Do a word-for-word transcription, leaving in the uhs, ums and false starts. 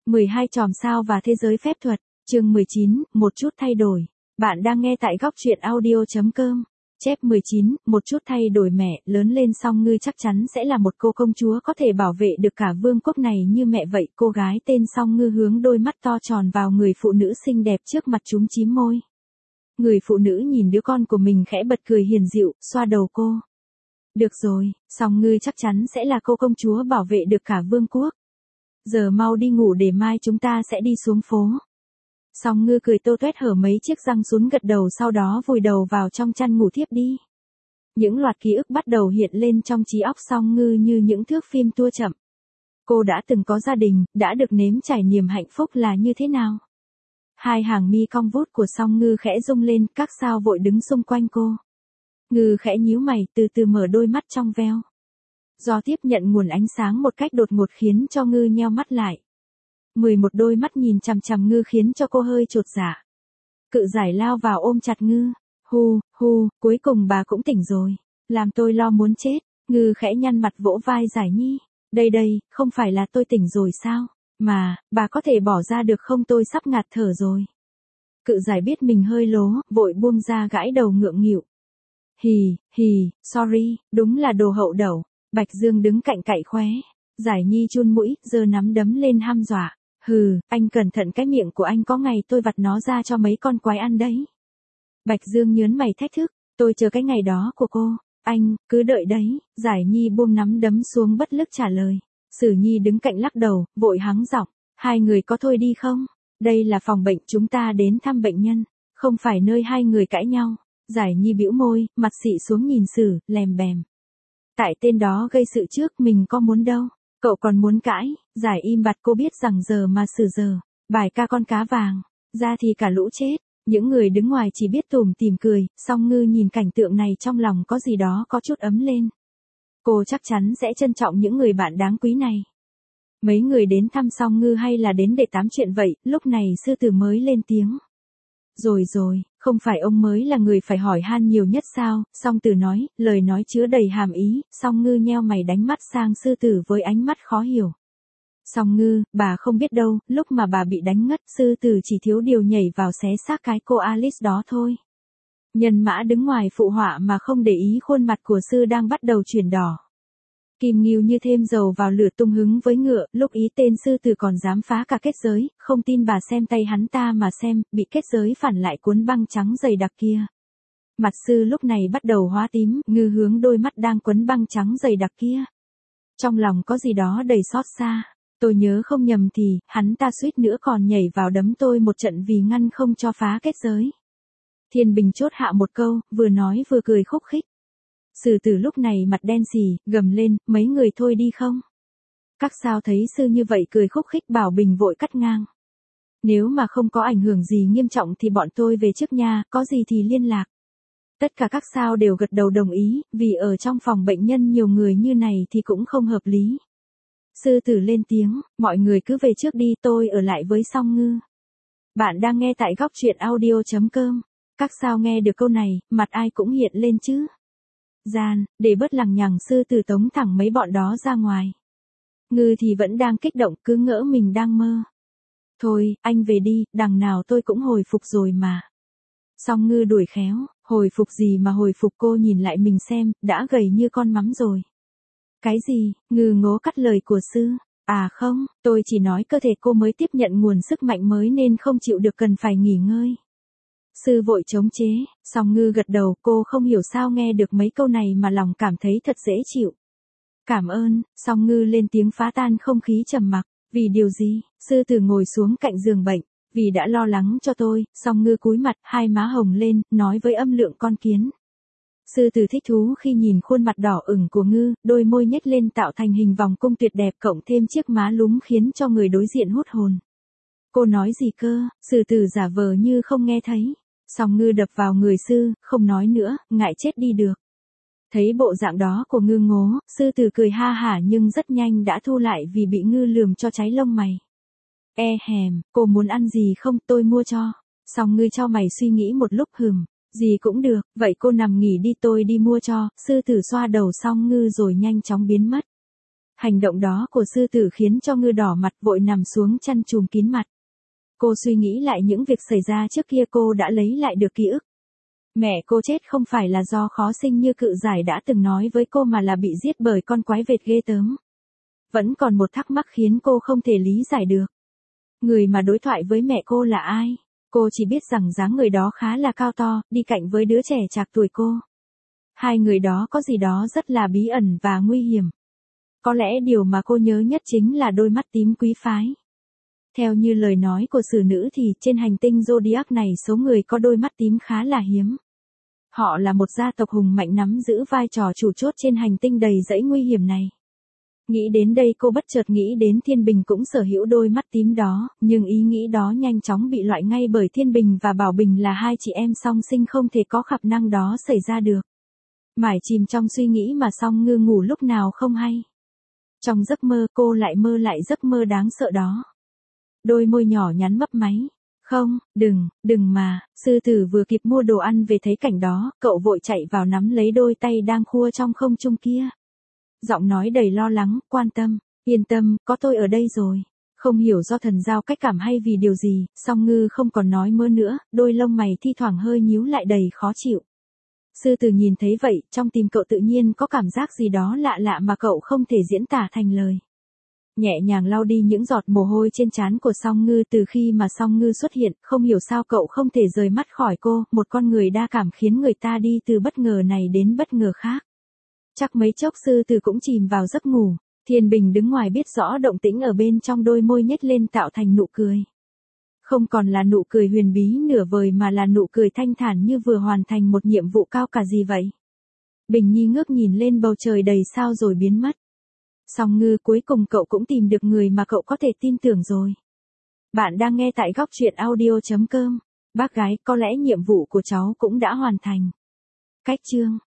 mười hai chòm sao và thế giới phép thuật, chương mười chín, một chút thay đổi. Bạn đang nghe tại góc truyện audio chấm com. Chép mười chín, một chút thay đổi mẹ, lớn lên Song Ngư chắc chắn sẽ là một cô công chúa có thể bảo vệ được cả vương quốc này như mẹ vậy. Cô gái tên Song Ngư hướng đôi mắt to tròn vào người phụ nữ xinh đẹp trước mặt chúm chím môi. Người phụ nữ nhìn đứa con của mình khẽ bật cười hiền dịu, xoa đầu cô. Được rồi, Song Ngư chắc chắn sẽ là cô công chúa bảo vệ được cả vương quốc. Giờ mau đi ngủ để mai chúng ta sẽ đi xuống phố. Song Ngư cười tô toét hở mấy chiếc răng sún gật đầu, sau đó vùi đầu vào trong chăn ngủ thiếp đi. Những loạt ký ức bắt đầu hiện lên trong trí óc Song Ngư như những thước phim tua chậm. Cô đã từng có gia đình, đã được nếm trải niềm hạnh phúc là như thế nào. Hai hàng mi cong vút của Song Ngư khẽ rung lên, các sao vội đứng xung quanh cô. Ngư khẽ nhíu mày, từ từ mở đôi mắt trong veo. Do tiếp nhận nguồn ánh sáng một cách đột ngột khiến cho Ngư nheo mắt lại. Mười một đôi mắt nhìn chằm chằm Ngư khiến cho cô hơi chột dạ. Cự giải lao vào ôm chặt Ngư. Hu, hu, cuối cùng bà cũng tỉnh rồi. Làm tôi lo muốn chết. Ngư khẽ nhăn mặt vỗ vai Giải Nhi. Đây đây, không phải là tôi tỉnh rồi sao? Mà, bà có thể bỏ ra được không, tôi sắp ngạt thở rồi. Cự giải biết mình hơi lố, vội buông ra gãi đầu ngượng nghịu. Hì, hì, sorry, đúng là đồ hậu đẩu. Bạch Dương đứng cạnh cậy khóe. Giải Nhi chun mũi, giơ nắm đấm lên hăm dọa. Hừ, anh cẩn thận cái miệng của anh, có ngày tôi vặt nó ra cho mấy con quái ăn đấy. Bạch Dương nhớn mày thách thức, tôi chờ cái ngày đó của cô. Anh, cứ đợi đấy. Giải Nhi buông nắm đấm xuống bất lực trả lời. Sử Nhi đứng cạnh lắc đầu, vội hắng giọng. Hai người có thôi đi không? Đây là phòng bệnh, chúng ta đến thăm bệnh nhân, không phải nơi hai người cãi nhau. Giải Nhi bĩu môi, mặt xị xuống nhìn Sử, lèm bèm. Tại tên đó gây sự trước, mình có muốn đâu. Cậu còn muốn cãi. Giải im bặt, cô biết rằng giờ mà Sử giờ, bài ca con cá vàng, ra thì cả lũ chết. Những người đứng ngoài chỉ biết tủm tỉm cười. Song Ngư nhìn cảnh tượng này trong lòng có gì đó có chút ấm lên. Cô chắc chắn sẽ trân trọng những người bạn đáng quý này. Mấy người đến thăm Song Ngư hay là đến để tám chuyện vậy? Lúc này sư tử mới lên tiếng. Rồi rồi, không phải ông mới là người phải hỏi han nhiều nhất sao? Song Tử nói, lời nói chứa đầy hàm ý. Song Ngư nheo mày đánh mắt sang sư tử với ánh mắt khó hiểu. Song Ngư, bà không biết đâu, lúc mà bà bị đánh ngất, sư tử chỉ thiếu điều nhảy vào xé xác cái cô Alice đó thôi. Nhân Mã đứng ngoài phụ họa mà không để ý khuôn mặt của sư đang bắt đầu chuyển đỏ. Kim Ngưu như thêm dầu vào lửa, tung hứng với ngựa, lúc ý tên sư tử còn dám phá cả kết giới, không tin bà xem tay hắn ta mà xem, bị kết giới phản lại cuốn băng trắng dày đặc kia. Mặt sư lúc này bắt đầu hóa tím, Ngư hướng đôi mắt đang quấn băng trắng dày đặc kia. Trong lòng có gì đó đầy xót xa, tôi nhớ không nhầm thì, hắn ta suýt nữa còn nhảy vào đấm tôi một trận vì ngăn không cho phá kết giới. Thiên Bình chốt hạ một câu, vừa nói vừa cười khúc khích. Sử tử lúc này mặt đen xì, gầm lên, mấy người thôi đi không? Các sao thấy sư như vậy cười khúc khích, Bảo Bình vội cắt ngang. Nếu mà không có ảnh hưởng gì nghiêm trọng thì bọn tôi về trước nha, có gì thì liên lạc. Tất cả các sao đều gật đầu đồng ý, vì ở trong phòng bệnh nhân nhiều người như này thì cũng không hợp lý. Sư tử lên tiếng, mọi người cứ về trước đi, tôi ở lại với Song Ngư. Bạn đang nghe tại góc truyện audio chấm com. Các sao nghe được câu này, mặt ai cũng hiện lên chứ. Gian, để bớt lằng nhằng, sư tử tống thẳng mấy bọn đó ra ngoài. Ngư thì vẫn đang kích động, cứ ngỡ mình đang mơ. Thôi, anh về đi, đằng nào tôi cũng hồi phục rồi mà. Song Ngư đuổi khéo, hồi phục gì mà hồi phục, cô nhìn lại mình xem, đã gầy như con mắm rồi. Cái gì? Ngư ngố cắt lời của sư. À không, tôi chỉ nói cơ thể cô mới tiếp nhận nguồn sức mạnh mới nên không chịu được, cần phải nghỉ ngơi. Sư vội chống chế, Song Ngư gật đầu, cô không hiểu sao nghe được mấy câu này mà lòng cảm thấy thật dễ chịu. Cảm ơn. Song Ngư lên tiếng phá tan không khí trầm mặc. Vì điều gì? Sư tử ngồi xuống cạnh giường bệnh. Vì đã lo lắng cho tôi. Song Ngư cúi mặt, hai má hồng lên, nói với âm lượng con kiến. Sư tử thích thú khi nhìn khuôn mặt đỏ ửng của Ngư, đôi môi nhếch lên tạo thành hình vòng cung tuyệt đẹp, cộng thêm chiếc má lúm khiến cho người đối diện hút hồn. Cô nói gì cơ? Sư tử giả vờ như không nghe thấy. Song Ngư đập vào người sư, không nói nữa, ngại chết đi được. Thấy bộ dạng đó của Ngư ngố, sư tử cười ha hả nhưng rất nhanh đã thu lại vì bị Ngư lườm cho cháy lông mày. E hèm, cô muốn ăn gì không, tôi mua cho. Song Ngư cho mày suy nghĩ một lúc, hừm, gì cũng được, vậy cô nằm nghỉ đi, tôi đi mua cho. Sư tử xoa đầu Song Ngư rồi nhanh chóng biến mất. Hành động đó của sư tử khiến cho Ngư đỏ mặt vội nằm xuống chăn trùm kín mặt. Cô suy nghĩ lại những việc xảy ra trước kia, cô đã lấy lại được ký ức. Mẹ cô chết không phải là do khó sinh như cự giải đã từng nói với cô mà là bị giết bởi con quái vệt ghê tớm. Vẫn còn một thắc mắc khiến cô không thể lý giải được. Người mà đối thoại với mẹ cô là ai? Cô chỉ biết rằng dáng người đó khá là cao to, đi cạnh với đứa trẻ trạc tuổi cô. Hai người đó có gì đó rất là bí ẩn và nguy hiểm. Có lẽ điều mà cô nhớ nhất chính là đôi mắt tím quý phái. Theo như lời nói của sử nữ thì trên hành tinh Zodiac này số người có đôi mắt tím khá là hiếm. Họ là một gia tộc hùng mạnh nắm giữ vai trò chủ chốt trên hành tinh đầy rẫy nguy hiểm này. Nghĩ đến đây cô bất chợt nghĩ đến Thiên Bình cũng sở hữu đôi mắt tím đó, nhưng ý nghĩ đó nhanh chóng bị loại ngay bởi Thiên Bình và Bảo Bình là hai chị em song sinh không thể có khả năng đó xảy ra được. Mải chìm trong suy nghĩ mà Song Ngư ngủ lúc nào không hay. Trong giấc mơ cô lại mơ lại giấc mơ đáng sợ đó. Đôi môi nhỏ nhắn mấp máy. Không, đừng, đừng mà, sư tử vừa kịp mua đồ ăn về thấy cảnh đó, cậu vội chạy vào nắm lấy đôi tay đang khua trong không trung kia. Giọng nói đầy lo lắng, quan tâm, yên tâm, có tôi ở đây rồi. Không hiểu do thần giao cách cảm hay vì điều gì, Song Ngư không còn nói mơ nữa, đôi lông mày thi thoảng hơi nhíu lại đầy khó chịu. Sư tử nhìn thấy vậy, trong tim cậu tự nhiên có cảm giác gì đó lạ lạ mà cậu không thể diễn tả thành lời. Nhẹ nhàng lau đi những giọt mồ hôi trên trán của Song Ngư. Từ khi mà Song Ngư xuất hiện, không hiểu sao cậu không thể rời mắt khỏi cô, một con người đa cảm khiến người ta đi từ bất ngờ này đến bất ngờ khác. Chắc mấy chốc sư tử cũng chìm vào giấc ngủ, Thiên Bình đứng ngoài biết rõ động tĩnh ở bên trong, đôi môi nhếch lên tạo thành nụ cười. Không còn là nụ cười huyền bí nửa vời mà là nụ cười thanh thản như vừa hoàn thành một nhiệm vụ cao cả gì vậy. Bình Nhi ngước nhìn lên bầu trời đầy sao rồi biến mất. Song Ngư, cuối cùng cậu cũng tìm được người mà cậu có thể tin tưởng rồi. Bạn đang nghe tại góc truyện audio chấm com. Bác gái, có lẽ nhiệm vụ của cháu cũng đã hoàn thành. Cách chương